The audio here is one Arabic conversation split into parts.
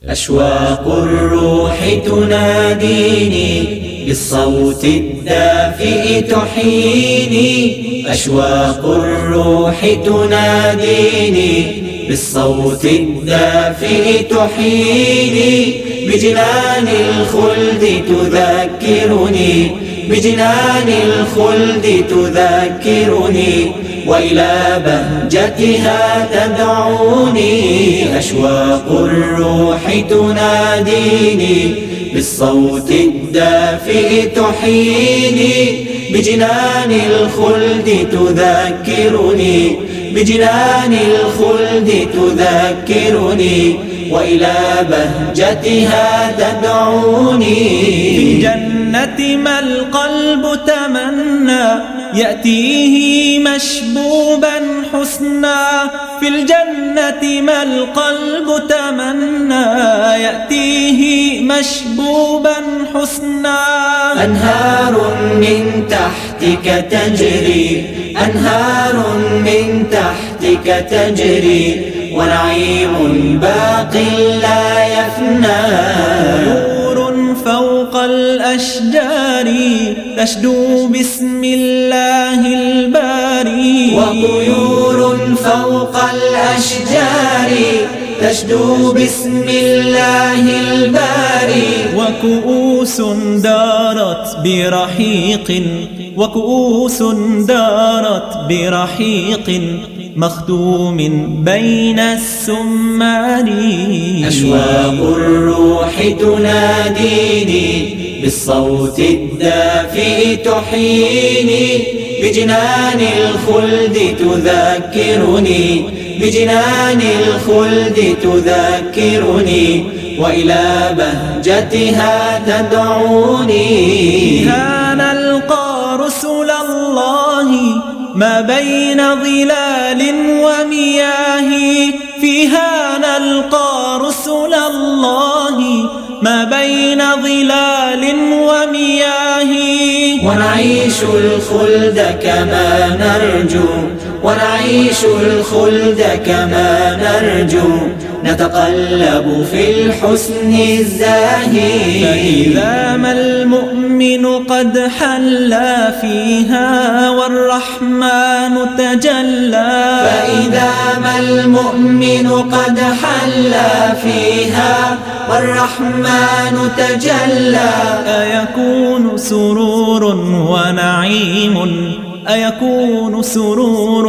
أشواق الروح تناديني بالصوت الدافئ تحييني. أشواق الروح تناديني بالصوت الدافئ تحييني. بجنان الخلد تذكرني، بجنان الخلد تذكرني، وإلى بهجتها تدعوني. أشواق الروح تناديني بالصوت الدافئ تحييني. بجنان الخلد تذكرني، بجنان الخلد تذكرني، وإلى بهجتها تدعوني. في الجنة ما القلب تمنى يأتيه مشبوبا حسنا. في الجنة ما القلب تمنى يأتيه مشبوبا حسنا. أنهار من تحتك تجري، أنهار من تحتك تجري، ونعيم باق لا يفنى. طيور فوق الأشجار تشدو باسم الله الباري. وطيور فوق الأشجار تشدو باسم الله الباري. وكؤوس دارت برحيق، وكؤوس دارت برحيق مختوم بين السمار. أشواق الروح تناديني بالصوت الدافئ تحييني. بجنان الخلد تذكرني، بجنان الخلد تذكرني، وإلى بهجتها تدعوني. ها نلقى رسل الله ما بين ظلال ومياه. فيها نلقى رسل الله ما بين ظلال ومياه. ونعيش الخلد كما نرجو، ونعيش الخلد كما نرجو، نتقلب في الحسن الزاهي. فإذا ما المؤمن قد حلى فيها والرحمن تجلى. فإذا ما المؤمن قد حلى فيها والرحمن تجلى. أيكون سرور ونعيم، أيكون سرور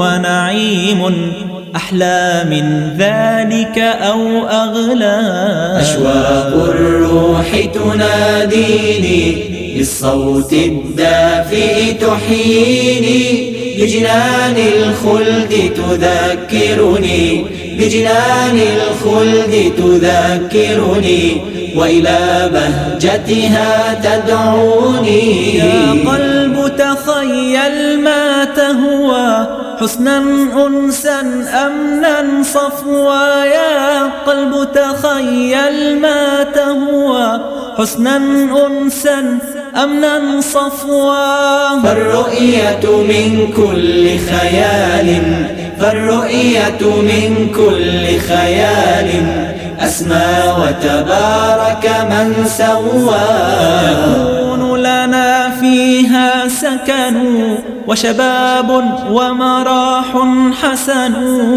ونعيم أحلى من ذلك أو أغلى. أشواق الروح تناديني بالصوت الدافئ تحييني. بجنان الخلد تذكرني، بجنان الخلد تذكرني، وإلى بهجتها تدعوني. يا قلب تخيل ما تهوى حسنا أنسا أمنا صفوا. يا قلب تخيل ما تهوى حسنا أنسا أمنا صفوا. فالرؤية من كل خيال، فالرؤية من كل خيال، أسمى وتبارك من سوى. يكون لنا فيها سكن وشباب ومراح حسن.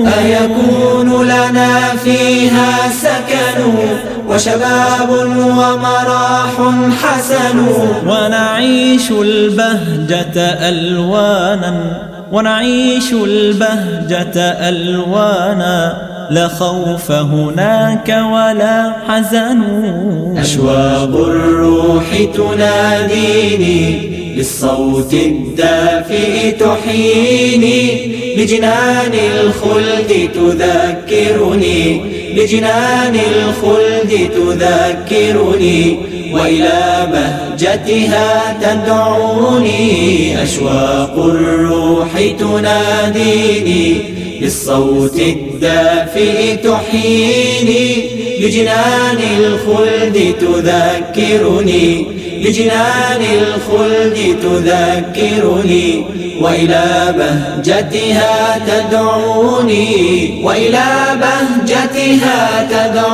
أيكون لنا فيها سكن وشباب ومراح حسن. ونعيش البهجة ألوانا، ونعيش البهجة ألوانا، لا خوف هناك ولا حزن. أشواق الروح تناديني بالصوت الدافئ تحييني. بجنان الخلد تذكرني، بجنان الخلد تذكرني، وإلى بهجتها تدعوني. أشواق الروح تناديني بالصوت الدافئ تحييني. بجنان الخلد تذكرني، بجنان الخلد تذكرني، وإلى بهجتها تدعوني، وإلى بهجتها تدعوني.